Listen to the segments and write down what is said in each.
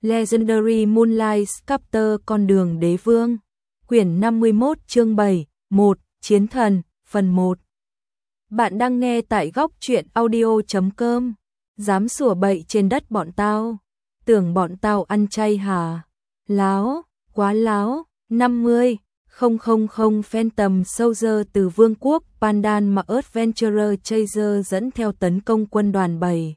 Legendary Moonlight Sculptor Con đường đế vương. Quyển 51 chương 7, 1, Chiến thần, phần 1. Bạn đang nghe tại góc truyện audio.com. Dám sủa bậy trên đất bọn tao. Tưởng bọn tao ăn chay hả? Láo, quá láo. 50, 000 Phantom Soldier từ vương quốc Pandan mà Adventurer Chaser dẫn theo tấn công quân đoàn 7.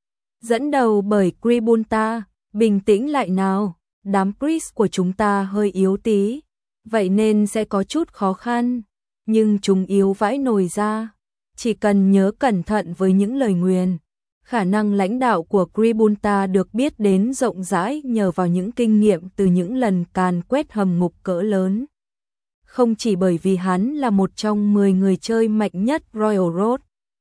Dẫn đầu bởi Kribunta. Bình tĩnh lại nào, đám priest của chúng ta hơi yếu tí, vậy nên sẽ có chút khó khăn, nhưng chúng yếu vãi nồi ra, chỉ cần nhớ cẩn thận với những lời nguyền. Khả năng lãnh đạo của Kribunta được biết đến rộng rãi nhờ vào những kinh nghiệm từ những lần càn quét hầm ngục cỡ lớn. Không chỉ bởi vì hắn là một trong 10 người chơi mạnh nhất Royal Road,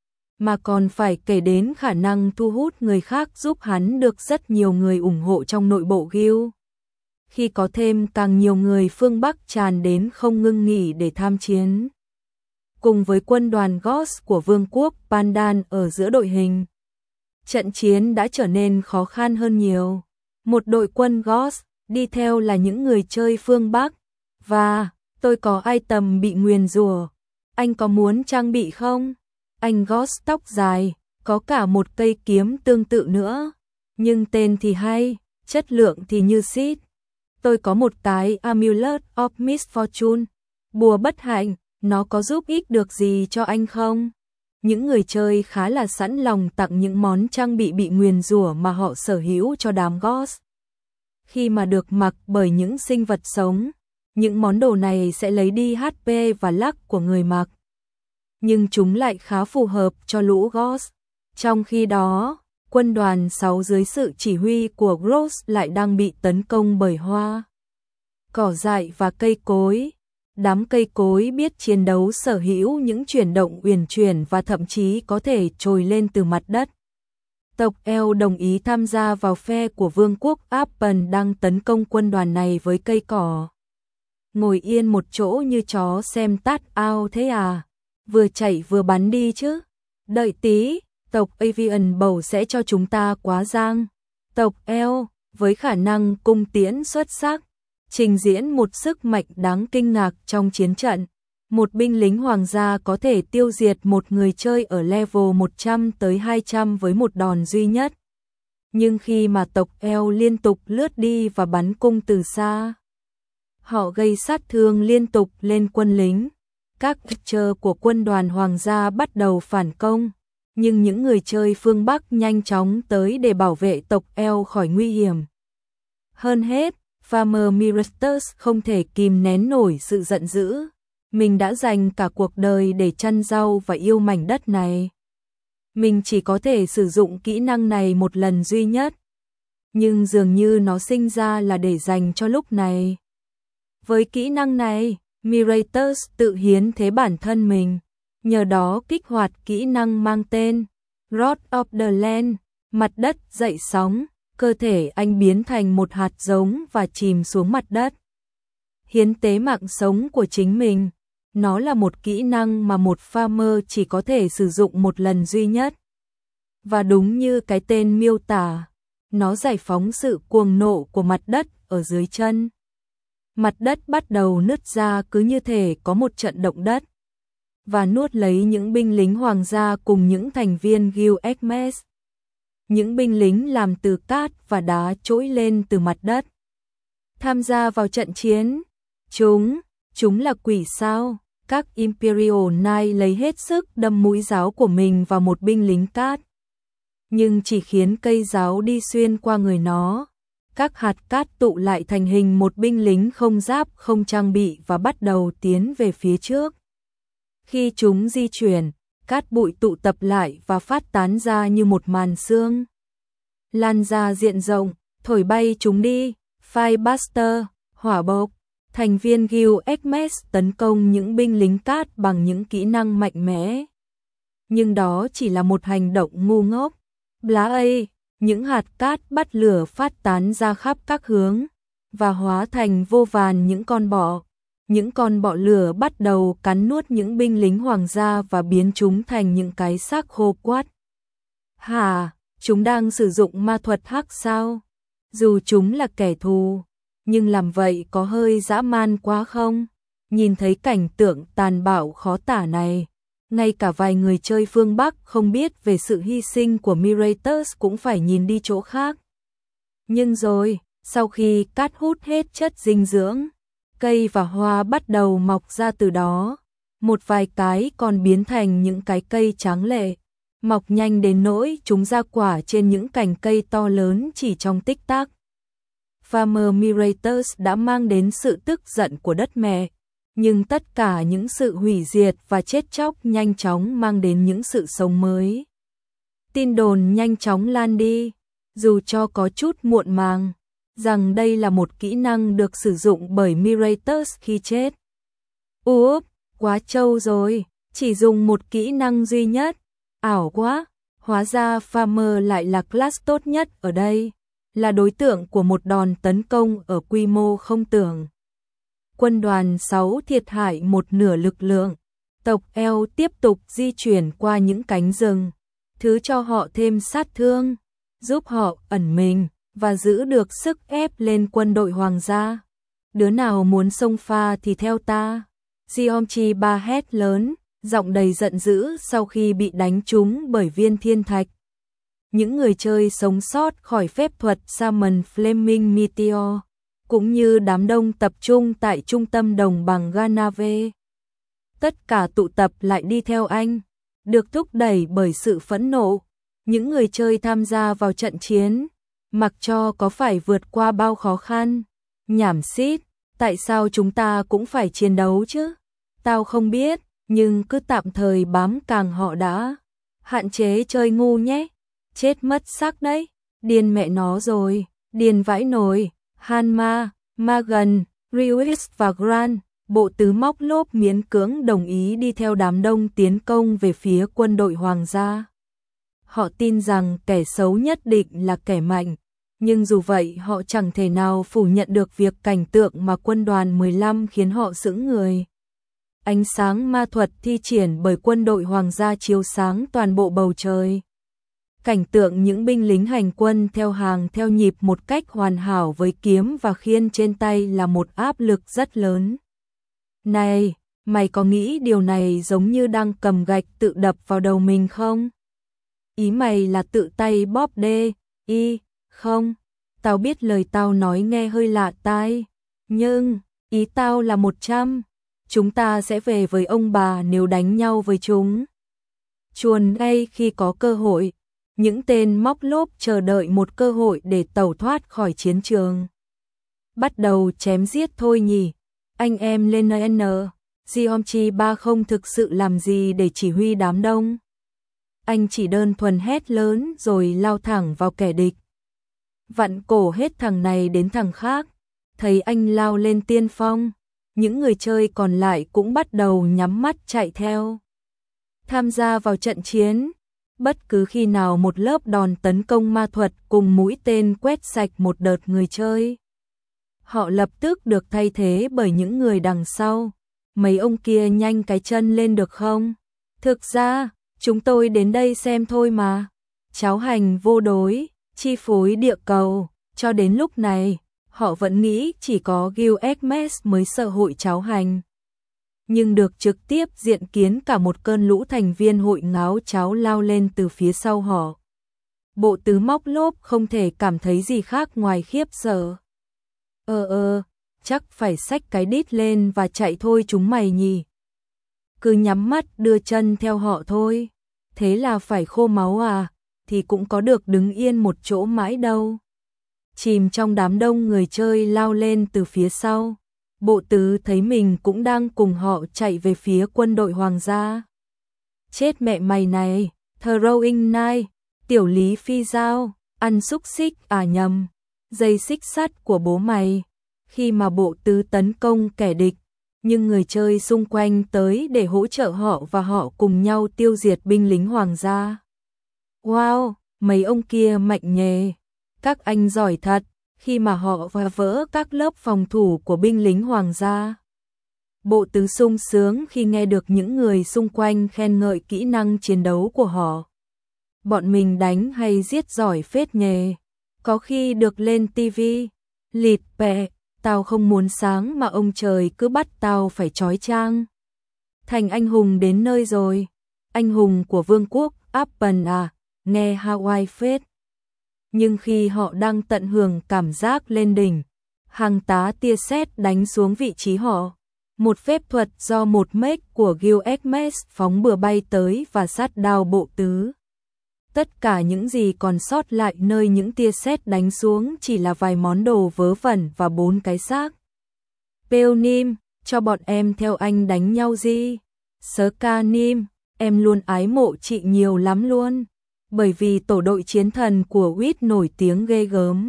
mà còn phải kể đến khả năng thu hút người khác giúp hắn được rất nhiều người ủng hộ trong nội bộ guild. Khi có thêm càng nhiều người phương Bắc tràn đến không ngưng nghỉ để tham chiến. Cùng với quân đoàn Ghost của vương quốc Pandan ở giữa đội hình, trận chiến đã trở nên khó khăn hơn nhiều. Một đội quân Ghost đi theo là những người chơi phương Bắc, và tôi có item bị nguyền rủa. Anh có muốn trang bị không? Anh Ghost tóc dài, có cả một cây kiếm tương tự nữa, nhưng tên thì hay, chất lượng thì như xít. Tôi có một cái Amulet of Misfortune, bùa bất hạnh, nó có giúp ích được gì cho anh không? Những người chơi khá là sẵn lòng tặng những món trang bị nguyền rủa mà họ sở hữu cho đám Ghost. Khi mà được mặc bởi những sinh vật sống, những món đồ này sẽ lấy đi HP và luck của người mặc, nhưng chúng lại khá phù hợp cho lũ Ghost. Trong khi đó, quân đoàn 6 dưới sự chỉ huy của Gross lại đang bị tấn công bởi hoa, cỏ dại và cây cối. Đám cây cối biết chiến đấu, sở hữu những chuyển động uyển chuyển và thậm chí có thể trồi lên từ mặt đất. Tộc Eo đồng ý tham gia vào phe của vương quốc Appen đang tấn công quân đoàn này với cây cỏ. Ngồi yên một chỗ như chó xem tát ao thế à? Vừa chạy vừa bắn đi chứ. Đợi tí, tộc Avian bầu sẽ cho chúng ta quá giang. Tộc Eo, với khả năng cung tiễn xuất sắc, trình diễn một sức mạnh đáng kinh ngạc trong chiến trận. Một binh lính hoàng gia có thể tiêu diệt một người chơi ở level 100 tới 200 với một đòn duy nhất. Nhưng khi mà tộc Eo liên tục lướt đi và bắn cung từ xa, họ gây sát thương liên tục lên quân lính. Các Archer của quân đoàn hoàng gia bắt đầu phản công, nhưng những người chơi phương Bắc nhanh chóng tới để bảo vệ tộc Eo khỏi nguy hiểm. Hơn hết, Farmer Mirestus không thể kìm nén nổi sự giận dữ. Mình đã dành cả cuộc đời để chăn rau và yêu mảnh đất này. Mình chỉ có thể sử dụng kỹ năng này một lần duy nhất, nhưng dường như nó sinh ra là để dành cho lúc này. Với kỹ năng này, Mirestus tự hiến thế bản thân mình, nhờ đó kích hoạt kỹ năng mang tên Rod of the Land, mặt đất dậy sóng, cơ thể anh biến thành một hạt giống và chìm xuống mặt đất. Hiến tế mạng sống của chính mình, nó là một kỹ năng mà một farmer chỉ có thể sử dụng một lần duy nhất. Và đúng như cái tên miêu tả, nó giải phóng sự cuồng nộ của mặt đất ở dưới chân. Mặt đất bắt đầu nứt ra cứ như thể có một trận động đất, và nuốt lấy những binh lính hoàng gia cùng những thành viên Guild Hermes. Những binh lính làm từ cát và đá trỗi lên từ mặt đất. Tham gia vào trận chiến, chúng là quỷ sao? Các Imperial Knight lấy hết sức đâm mũi giáo của mình vào một binh lính cát, nhưng chỉ khiến cây giáo đi xuyên qua người nó. Các hạt cát tụ lại thành hình một binh lính không giáp không trang bị và bắt đầu tiến về phía trước. Khi chúng di chuyển, cát bụi tụ tập lại và phát tán ra như một màn sương, lan ra diện rộng, thổi bay chúng đi. Firebuster, hỏa bộc, thành viên Guild Hermes tấn công những binh lính cát bằng những kỹ năng mạnh mẽ. Nhưng đó chỉ là một hành động ngu ngốc. Blaze, những hạt cát bắt lửa phát tán ra khắp các hướng, và hóa thành vô vàn những con bọ. Những con bọ lửa bắt đầu cắn nuốt những binh lính hoàng gia và biến chúng thành những cái xác khô quắt. Hả, chúng đang sử dụng ma thuật hắc sao? Dù chúng là kẻ thù, nhưng làm vậy có hơi dã man quá không? Nhìn thấy cảnh tượng tàn bạo khó tả này, ngay cả vài người chơi phương Bắc không biết về sự hy sinh của Miratus cũng phải nhìn đi chỗ khác. Nhưng rồi, sau khi cát hút hết chất dinh dưỡng, cây và hoa bắt đầu mọc ra từ đó. Một vài cái còn biến thành những cái cây tráng lệ, mọc nhanh đến nỗi chúng ra quả trên những cành cây to lớn chỉ trong tích tắc. Farmer Miratus đã mang đến sự tức giận của đất mẹ, nhưng tất cả những sự hủy diệt và chết chóc nhanh chóng mang đến những sự sống mới. Tin đồn nhanh chóng lan đi, dù cho có chút muộn màng, rằng đây là một kỹ năng được sử dụng bởi Miratus khi chết. Úp, quá trâu rồi, chỉ dùng một kỹ năng duy nhất, ảo quá, hóa ra Farmer lại là class tốt nhất ở đây, là đối tượng của một đòn tấn công ở quy mô không tưởng. Quân đoàn 6 thiệt hại một nửa lực lượng, tộc eo tiếp tục di chuyển qua những cánh rừng, thứ cho họ thêm sát thương, giúp họ ẩn mình và giữ được sức ép lên quân đội hoàng gia. Đứa nào muốn xông pha thì theo ta. Giomchi Ba hét lớn, giọng đầy giận dữ sau khi bị đánh trúng bởi viên thiên thạch. Những người chơi sống sót khỏi phép thuật Summon Flaming Meteor, cũng như đám đông tập trung tại trung tâm đồng bằng Ganave. Tất cả tụ tập lại đi theo anh, được thúc đẩy bởi sự phẫn nộ. Những người chơi tham gia vào trận chiến, mặc cho có phải vượt qua bao khó khăn. Nhảm xít, tại sao chúng ta cũng phải chiến đấu chứ? Tao không biết, nhưng cứ tạm thời bám càng họ đã. Hạn chế chơi ngu nhé, chết mất xác đấy, điên mẹ nó rồi, điên vãi nồi. Hanma, Magan, Rius và Grant, bộ tứ móc lốp miễn cưỡng đồng ý đi theo đám đông tiến công về phía quân đội hoàng gia. Họ tin rằng kẻ xấu nhất định là kẻ mạnh, nhưng dù vậy họ chẳng thể nào phủ nhận được việc cảnh tượng mà quân đoàn 15 khiến họ sững người. Ánh sáng ma thuật thi triển bởi quân đội hoàng gia chiếu sáng toàn bộ bầu trời. Cảnh tượng những binh lính hành quân theo hàng theo nhịp một cách hoàn hảo với kiếm và khiên trên tay là một áp lực rất lớn. Này, mày có nghĩ điều này giống như đang cầm gạch tự đập vào đầu mình không? Ý mày là tự tay bóp đê, không? Tao biết lời tao nói nghe hơi lạ tai, nhưng ý tao là 100. Chúng ta sẽ về với ông bà nếu đánh nhau với chúng. Chuồn ngay khi có cơ hội. Những tên móc lốp chờ đợi một cơ hội để tẩu thoát khỏi chiến trường. Bắt đầu chém giết thôi nhỉ. Anh em lên N. Giomchi Ba không thực sự làm gì để chỉ huy đám đông. Anh chỉ đơn thuần hét lớn rồi lao thẳng vào kẻ địch. Vặn cổ hết thằng này đến thằng khác. Thấy anh lao lên tiên phong, những người chơi còn lại cũng bắt đầu nhắm mắt chạy theo. Tham gia vào trận chiến. Bất cứ khi nào một lớp đòn tấn công ma thuật cùng mũi tên quét sạch một đợt người chơi, họ lập tức được thay thế bởi những người đằng sau. Mấy ông kia nhanh cái chân lên được không? Thực ra, chúng tôi đến đây xem thôi mà. Cháo hành vô đối, chi phối địa cầu. Cho đến lúc này, họ vẫn nghĩ chỉ có Guild Hermes mới sở hội cháo hành. Nhưng được trực tiếp diện kiến cả một cơn lũ thành viên hội ngáo cháo lao lên từ phía sau họ. Bộ tứ móc lốp không thể cảm thấy gì khác ngoài khiếp sợ. Chắc phải xách cái đít lên và chạy thôi chúng mày nhỉ. Cứ nhắm mắt đưa chân theo họ thôi. Thế là phải khô máu à, thì cũng có được đứng yên một chỗ mãi đâu. Chìm trong đám đông người chơi lao lên từ phía sau. Bộ tứ thấy mình cũng đang cùng họ chạy về phía quân đội hoàng gia. Chết mẹ mày này, Throwing Knife, tiểu lý phi dao, ăn xúc xích à nhầm, dây xích sắt của bố mày. Khi mà bộ tứ tấn công kẻ địch, nhưng người chơi xung quanh tới để hỗ trợ họ và họ cùng nhau tiêu diệt binh lính hoàng gia. Wow, mấy ông kia mạnh nhề, các anh giỏi thật. Khi mà họ phá vỡ các lớp phòng thủ của binh lính hoàng gia. Bộ tứ sung sướng khi nghe được những người xung quanh khen ngợi kỹ năng chiến đấu của họ. Bọn mình đánh hay giết giỏi phết nhề. Có khi được lên tivi, lịt bẹ, tao không muốn sáng mà ông trời cứ bắt tao phải trói trang. Thành anh hùng đến nơi rồi, anh hùng của vương quốc Appen à, nghe Hawaii phết. Nhưng khi họ đang tận hưởng cảm giác lên đỉnh, hàng tá tia sét đánh xuống vị trí họ. Một phép thuật do một mech của Gil-Xmes phóng bừa bay tới và sát đao bộ tứ. Tất cả những gì còn sót lại nơi những tia sét đánh xuống chỉ là vài món đồ vớ vẩn và 4 cái xác. Peonim, cho bọn em theo anh đánh nhau gì? Scanim, em luôn ái mộ chị nhiều lắm luôn. Bởi vì tổ đội chiến thần của Wit nổi tiếng ghê gớm,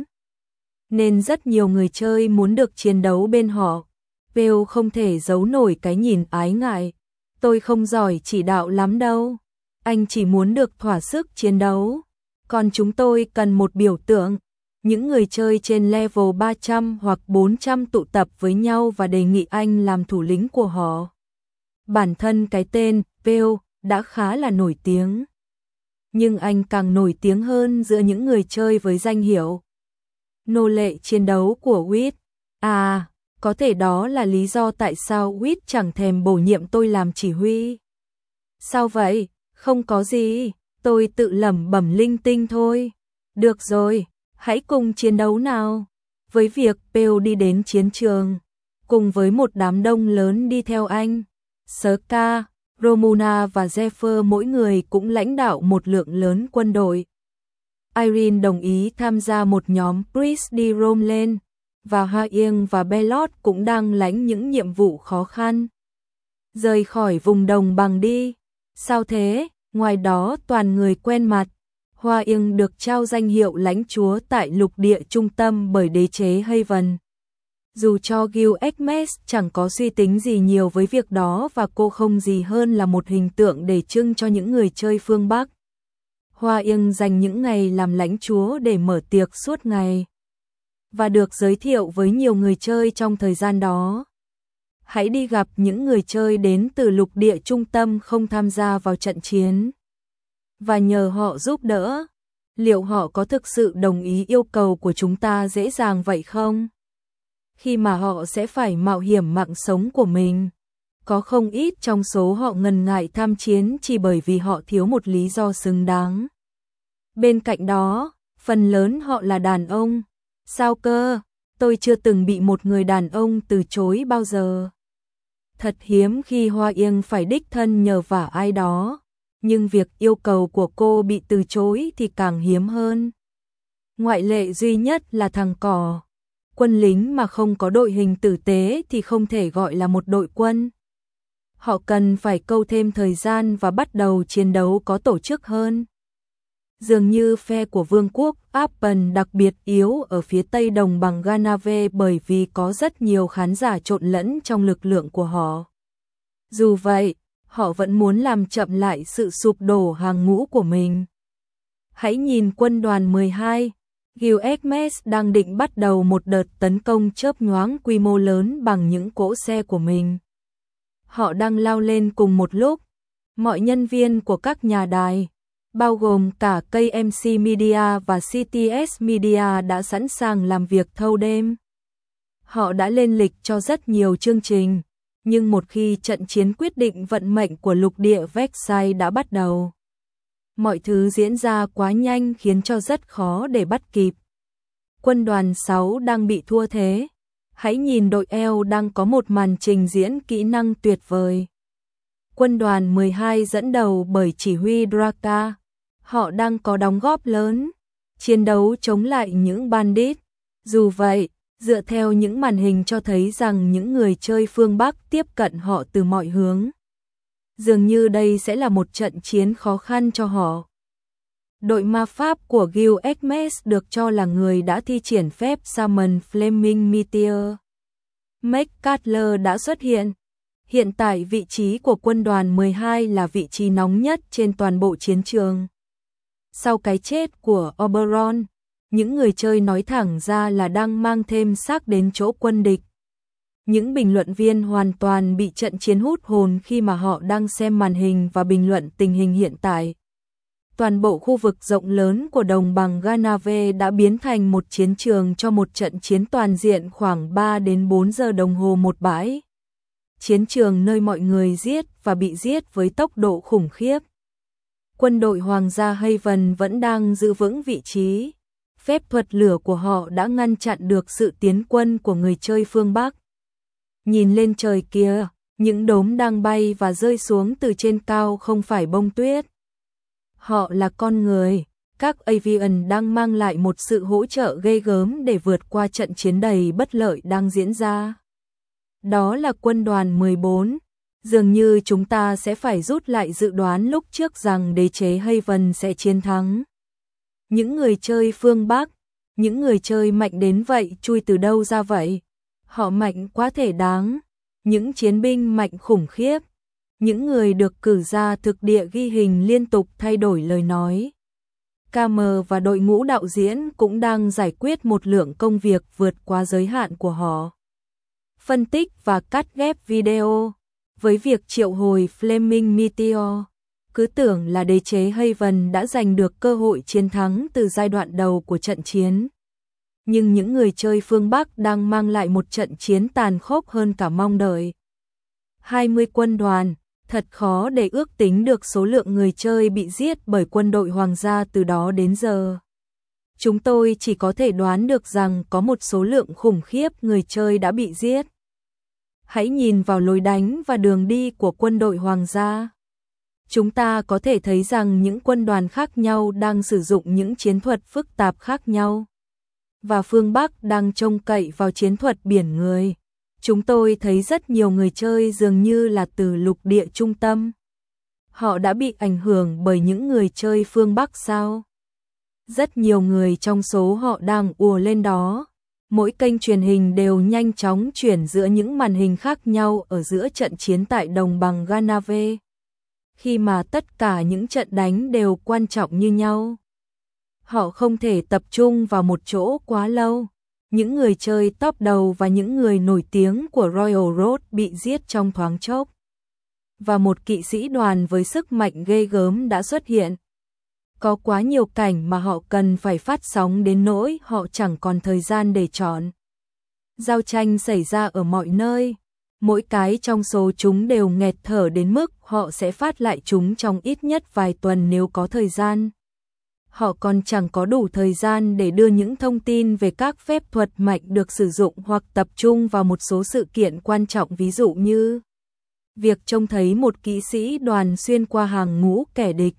nên rất nhiều người chơi muốn được chiến đấu bên họ. Peo không thể giấu nổi cái nhìn ái ngại. Tôi không giỏi chỉ đạo lắm đâu. Anh chỉ muốn được thỏa sức chiến đấu. Còn chúng tôi cần một biểu tượng. Những người chơi trên level 300 hoặc 400 tụ tập với nhau và đề nghị anh làm thủ lĩnh của họ. Bản thân cái tên Peo đã khá là nổi tiếng. Nhưng anh càng nổi tiếng hơn giữa những người chơi với danh hiệu nô lệ chiến đấu của Wit. À, có thể đó là lý do tại sao Wit chẳng thèm bổ nhiệm tôi làm chỉ huy. Sao vậy? Không có gì, tôi tự lẩm bẩm linh tinh thôi. Được rồi, hãy cùng chiến đấu nào. Với việc Peo đi đến chiến trường, cùng với một đám đông lớn đi theo anh, Ska, Romuna và Zephyr mỗi người cũng lãnh đạo một lượng lớn quân đội. Irene đồng ý tham gia một nhóm Priest đi Rome lên, và Hoa Yên và Belot cũng đang lãnh những nhiệm vụ khó khăn. Rời khỏi vùng đồng bằng đi. Sao thế? Ngoài đó toàn người quen mặt. Hoa Yên được trao danh hiệu lãnh chúa tại lục địa trung tâm bởi đế chế Haven. Dù cho Gil-Xmes chẳng có suy tính gì nhiều với việc đó và cô không gì hơn là một hình tượng để trưng cho những người chơi phương Bắc. Hoa Yên dành những ngày làm lãnh chúa để mở tiệc suốt ngày và được giới thiệu với nhiều người chơi trong thời gian đó. Hãy đi gặp những người chơi đến từ lục địa trung tâm không tham gia vào trận chiến và nhờ họ giúp đỡ. Liệu họ có thực sự đồng ý yêu cầu của chúng ta dễ dàng vậy không? Khi mà họ sẽ phải mạo hiểm mạng sống của mình. Có không ít trong số họ ngần ngại tham chiến chỉ bởi vì họ thiếu một lý do xứng đáng. Bên cạnh đó, phần lớn họ là đàn ông. Sao cơ? Tôi chưa từng bị một người đàn ông từ chối bao giờ. Thật hiếm khi Hoa Yên phải đích thân nhờ vả ai đó, nhưng việc yêu cầu của cô bị từ chối thì càng hiếm hơn. Ngoại lệ duy nhất là thằng cỏ. Quân lính mà không có đội hình tử tế thì không thể gọi là một đội quân. Họ cần phải câu thêm thời gian và bắt đầu chiến đấu có tổ chức hơn. Dường như phe của vương quốc Appen đặc biệt yếu ở phía tây đồng bằng Ganave bởi vì có rất nhiều khán giả trộn lẫn trong lực lượng của họ. Dù vậy, họ vẫn muốn làm chậm lại sự sụp đổ hàng ngũ của mình. Hãy nhìn quân đoàn 12, Gil-Xmes đang định bắt đầu một đợt tấn công chớp nhoáng quy mô lớn bằng những cỗ xe của mình. Họ đang lao lên cùng một lúc. Mọi nhân viên của các nhà đài, bao gồm cả KMC Media và CTS Media đã sẵn sàng làm việc thâu đêm. Họ đã lên lịch cho rất nhiều chương trình, nhưng một khi trận chiến quyết định vận mệnh của lục địa Vexai đã bắt đầu, mọi thứ diễn ra quá nhanh khiến cho rất khó để bắt kịp. Quân đoàn 6 đang bị thua thế. Hãy nhìn đội eo đang có một màn trình diễn kỹ năng tuyệt vời. Quân đoàn 12 dẫn đầu bởi chỉ huy Draka. Họ đang có đóng góp lớn, chiến đấu chống lại những bandit. Dù vậy, dựa theo những màn hình cho thấy rằng những người chơi phương Bắc tiếp cận họ từ mọi hướng. Dường như đây sẽ là một trận chiến khó khăn cho họ. Đội ma pháp của Gil-Xmes được cho là người đã thi triển phép Summon Flaming Meteor. Meg Cutler đã xuất hiện. Hiện tại vị trí của quân đoàn 12 là vị trí nóng nhất trên toàn bộ chiến trường. Sau cái chết của Oberon, những người chơi nói thẳng ra là đang mang thêm xác đến chỗ quân địch. Những bình luận viên hoàn toàn bị trận chiến hút hồn khi mà họ đang xem màn hình và bình luận tình hình hiện tại. Toàn bộ khu vực rộng lớn của đồng bằng Ganave đã biến thành một chiến trường cho một trận chiến toàn diện khoảng 3 đến 4 giờ đồng hồ một bãi. Chiến trường nơi mọi người giết và bị giết với tốc độ khủng khiếp. Quân đội Hoàng gia Haven vẫn đang giữ vững vị trí. Phép thuật lửa của họ đã ngăn chặn được sự tiến quân của người chơi phương Bắc. Nhìn lên trời kia, những đốm đang bay và rơi xuống từ trên cao không phải bông tuyết. Họ là con người, các avian đang mang lại một sự hỗ trợ ghê gớm để vượt qua trận chiến đầy bất lợi đang diễn ra. Đó là quân đoàn 14. Dường như chúng ta sẽ phải rút lại dự đoán lúc trước rằng đế chế Haven sẽ chiến thắng. Những người chơi phương Bắc, những người chơi mạnh đến vậy chui từ đâu ra vậy? Họ mạnh quá thể đáng. Những chiến binh mạnh khủng khiếp. Những người được cử ra thực địa ghi hình liên tục thay đổi lời nói. KM và đội ngũ đạo diễn cũng đang giải quyết một lượng công việc vượt quá giới hạn của họ. Phân tích và cắt ghép video. Với việc triệu hồi Flaming Meteor, cứ tưởng là đế chế Haven đã giành được cơ hội chiến thắng từ giai đoạn đầu của trận chiến. Nhưng những người chơi phương Bắc đang mang lại một trận chiến tàn khốc hơn cả mong đợi. 20 quân đoàn, thật khó để ước tính được số lượng người chơi bị giết bởi quân đội hoàng gia từ đó đến giờ. Chúng tôi chỉ có thể đoán được rằng có một số lượng khủng khiếp người chơi đã bị giết. Hãy nhìn vào lối đánh và đường đi của quân đội hoàng gia. Chúng ta có thể thấy rằng những quân đoàn khác nhau đang sử dụng những chiến thuật phức tạp khác nhau. Và phương Bắc đang trông cậy vào chiến thuật biển người. Chúng tôi thấy rất nhiều người chơi dường như là từ lục địa trung tâm. Họ đã bị ảnh hưởng bởi những người chơi phương Bắc sao? Rất nhiều người trong số họ đang ùa lên đó. Mỗi kênh truyền hình đều nhanh chóng chuyển giữa những màn hình khác nhau ở giữa trận chiến tại đồng bằng Ganave. Khi mà tất cả những trận đánh đều quan trọng như nhau. Họ không thể tập trung vào một chỗ quá lâu. Những người chơi top đầu và những người nổi tiếng của Royal Road bị giết trong thoáng chốc. Và một kỵ sĩ đoàn với sức mạnh ghê gớm đã xuất hiện. Có quá nhiều cảnh mà họ cần phải phát sóng đến nỗi họ chẳng còn thời gian để chọn. Giao tranh xảy ra ở mọi nơi. Mỗi cái trong số chúng đều nghẹt thở đến mức họ sẽ phát lại chúng trong ít nhất vài tuần nếu có thời gian. Họ còn chẳng có đủ thời gian để đưa những thông tin về các phép thuật mạnh được sử dụng hoặc tập trung vào một số sự kiện quan trọng, ví dụ như việc trông thấy một kỵ sĩ đoàn xuyên qua hàng ngũ kẻ địch.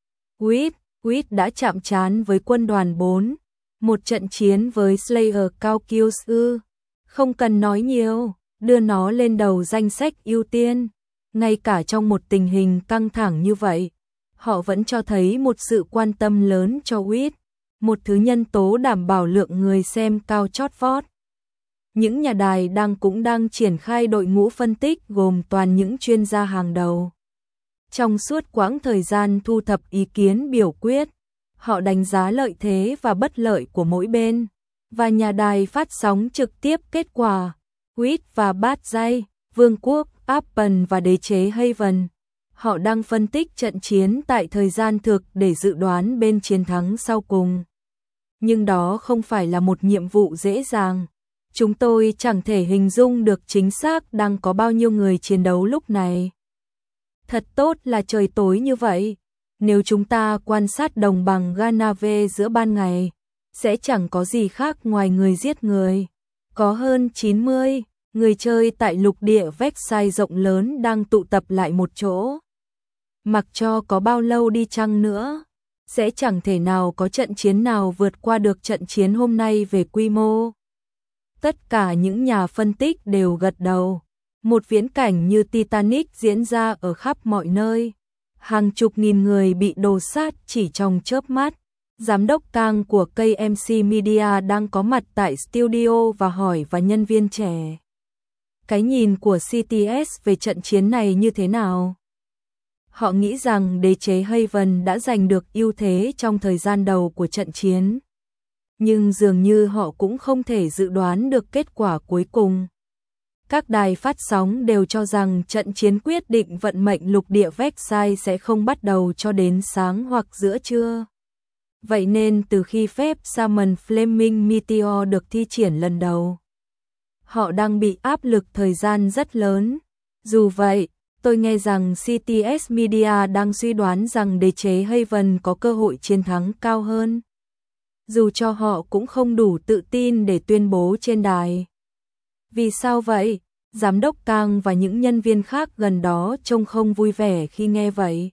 Wit đã chạm trán với quân đoàn 4, một trận chiến với Slayer Calculus. Không cần nói nhiều, đưa nó lên đầu danh sách ưu tiên. Ngay cả trong một tình hình căng thẳng như vậy, họ vẫn cho thấy một sự quan tâm lớn cho Wit, một thứ nhân tố đảm bảo lượng người xem cao chót vót. Những nhà đài cũng đang triển khai đội ngũ phân tích gồm toàn những chuyên gia hàng đầu. Trong suốt quãng thời gian thu thập ý kiến biểu quyết, họ đánh giá lợi thế và bất lợi của mỗi bên, và nhà đài phát sóng trực tiếp kết quả. Wit và Bát Dây, Vương quốc Appen và đế chế Haven. Họ đang phân tích trận chiến tại thời gian thực để dự đoán bên chiến thắng sau cùng. Nhưng đó không phải là một nhiệm vụ dễ dàng. Chúng tôi chẳng thể hình dung được chính xác đang có bao nhiêu người chiến đấu lúc này. Thật tốt là trời tối như vậy. Nếu chúng ta quan sát đồng bằng Ganave giữa ban ngày, sẽ chẳng có gì khác ngoài người giết người. Có hơn 90 người chơi tại lục địa Vexai rộng lớn đang tụ tập lại một chỗ. Mặc cho có bao lâu đi chăng nữa, sẽ chẳng thể nào có trận chiến nào vượt qua được trận chiến hôm nay về quy mô. Tất cả những nhà phân tích đều gật đầu. Một viễn cảnh như Titanic diễn ra ở khắp mọi nơi. Hàng chục nghìn người bị đổ sát chỉ trong chớp mắt. Giám đốc Kang của KMC Media đang có mặt tại studio và hỏi và nhân viên trẻ. Cái nhìn của CTS về trận chiến này như thế nào? Họ nghĩ rằng đế chế Haven đã giành được ưu thế trong thời gian đầu của trận chiến. Nhưng dường như họ cũng không thể dự đoán được kết quả cuối cùng. Các đài phát sóng đều cho rằng trận chiến quyết định vận mệnh lục địa Versailles sẽ không bắt đầu cho đến sáng hoặc giữa trưa. Vậy nên từ khi phép Salmon Flaming Meteor được thi triển lần đầu, họ đang bị áp lực thời gian rất lớn. Dù vậy, tôi nghe rằng CTS Media đang suy đoán rằng đế chế Haven có cơ hội chiến thắng cao hơn. Dù cho họ cũng không đủ tự tin để tuyên bố trên đài. Vì sao vậy? Giám đốc Kang và những nhân viên khác gần đó trông không vui vẻ khi nghe vậy.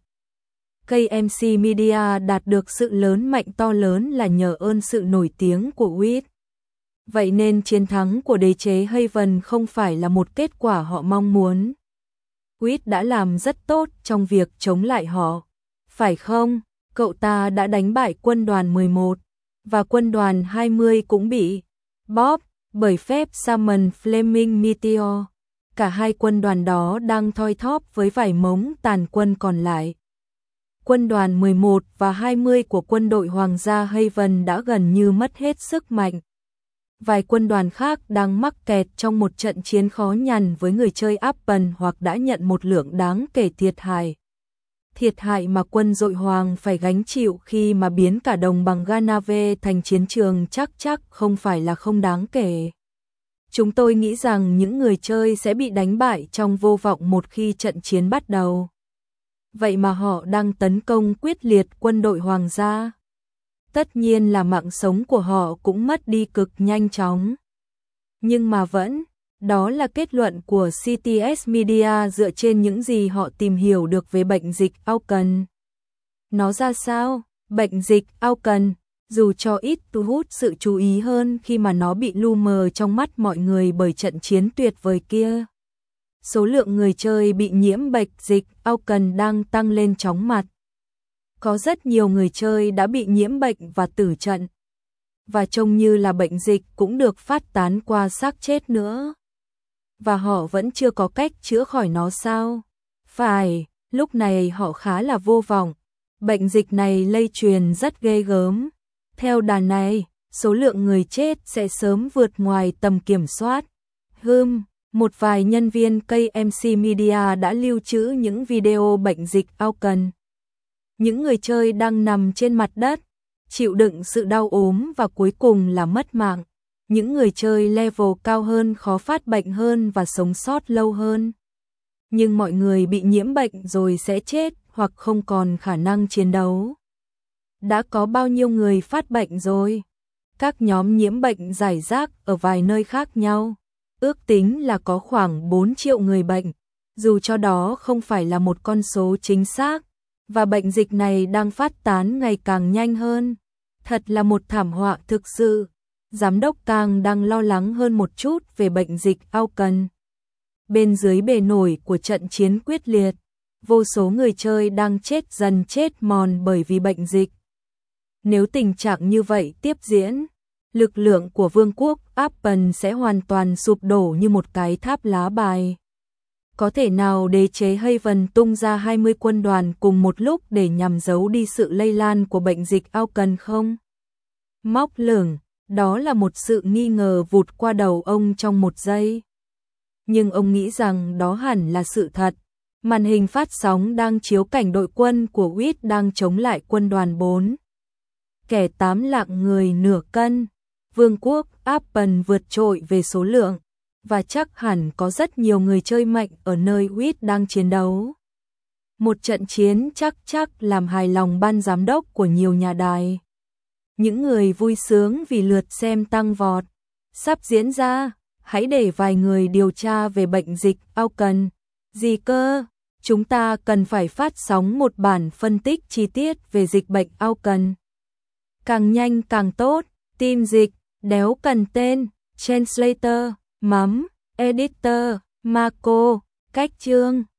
KMC Media đạt được sự lớn mạnh to lớn là nhờ ơn sự nổi tiếng của Witt. Vậy nên chiến thắng của đế chế Haven không phải là một kết quả họ mong muốn. Witt đã làm rất tốt trong việc chống lại họ. Phải không? Cậu ta đã đánh bại quân đoàn 11 và quân đoàn 20 cũng bị bóp bởi phép Salmon Flaming Meteor. Cả hai quân đoàn đó đang thoi thóp với vài mống tàn quân còn lại. Quân đoàn 11 và 20 của quân đội Hoàng gia Haven đã gần như mất hết sức mạnh. Vài quân đoàn khác đang mắc kẹt trong một trận chiến khó nhằn với người chơi Appen hoặc đã nhận một lượng đáng kể thiệt hại. Thiệt hại mà quân Dội Hoàng phải gánh chịu khi mà biến cả đồng bằng Ganave thành chiến trường chắc không phải là không đáng kể. Chúng tôi nghĩ rằng những người chơi sẽ bị đánh bại trong vô vọng một khi trận chiến bắt đầu. Vậy mà họ đang tấn công quyết liệt quân đội Hoàng gia. Tất nhiên là mạng sống của họ cũng mất đi cực nhanh chóng. Nhưng mà vẫn, đó là kết luận của CTS Media dựa trên những gì họ tìm hiểu được về bệnh dịch Aucan. Nó ra sao? Bệnh dịch Aucan, dù cho ít thu hút sự chú ý hơn khi mà nó bị lu mờ trong mắt mọi người bởi trận chiến tuyệt vời kia. Số lượng người chơi bị nhiễm bệnh dịch Aucan đang tăng lên chóng mặt. Có rất nhiều người chơi đã bị nhiễm bệnh và tử trận. Và trông như là bệnh dịch cũng được phát tán qua xác chết nữa. Và họ vẫn chưa có cách chữa khỏi nó sao? Phải, lúc này họ khá là vô vọng. Bệnh dịch này lây truyền rất ghê gớm. Theo đà này, số lượng người chết sẽ sớm vượt ngoài tầm kiểm soát. Một vài nhân viên KMC Media đã lưu trữ những video bệnh dịch Aucan. Những người chơi đang nằm trên mặt đất, chịu đựng sự đau ốm và cuối cùng là mất mạng. Những người chơi level cao hơn khó phát bệnh hơn và sống sót lâu hơn. Nhưng mọi người bị nhiễm bệnh rồi sẽ chết hoặc không còn khả năng chiến đấu. Đã có bao nhiêu người phát bệnh rồi? Các nhóm nhiễm bệnh rải rác ở vài nơi khác nhau. Ước tính là có khoảng 4 triệu người bệnh, dù cho đó không phải là một con số chính xác. Và bệnh dịch này đang phát tán ngày càng nhanh hơn. Thật là một thảm họa thực sự. Giám đốc Kang đang lo lắng hơn một chút về bệnh dịch Aucan. Bên dưới bề nổi của trận chiến quyết liệt, vô số người chơi đang chết dần chết mòn bởi vì bệnh dịch. Nếu tình trạng như vậy tiếp diễn, lực lượng của Vương quốc Appen sẽ hoàn toàn sụp đổ như một cái tháp lá bài. Có thể nào đế chế Haven tung ra 20 quân đoàn cùng một lúc để nhằm giấu đi sự lây lan của bệnh dịch Aucan không? Móc lửng, đó là một sự nghi ngờ vụt qua đầu ông trong một giây. Nhưng ông nghĩ rằng đó hẳn là sự thật. Màn hình phát sóng đang chiếu cảnh đội quân của Witt đang chống lại quân đoàn 4. Kẻ 8 lạng người nửa cân. Vương quốc Appen vượt trội về số lượng. Và chắc hẳn có rất nhiều người chơi mạnh ở nơi Witt đang chiến đấu. Một trận chiến chắc làm hài lòng ban giám đốc của nhiều nhà đài. Những người vui sướng vì lượt xem tăng vọt. Sắp diễn ra, hãy để vài người điều tra về bệnh dịch Aucan. Gì cơ? Chúng ta cần phải phát sóng một bản phân tích chi tiết về dịch bệnh Aucan. Càng nhanh càng tốt. Team dịch, đéo cần tên, translator, mắm, editor, Marco, cách chương.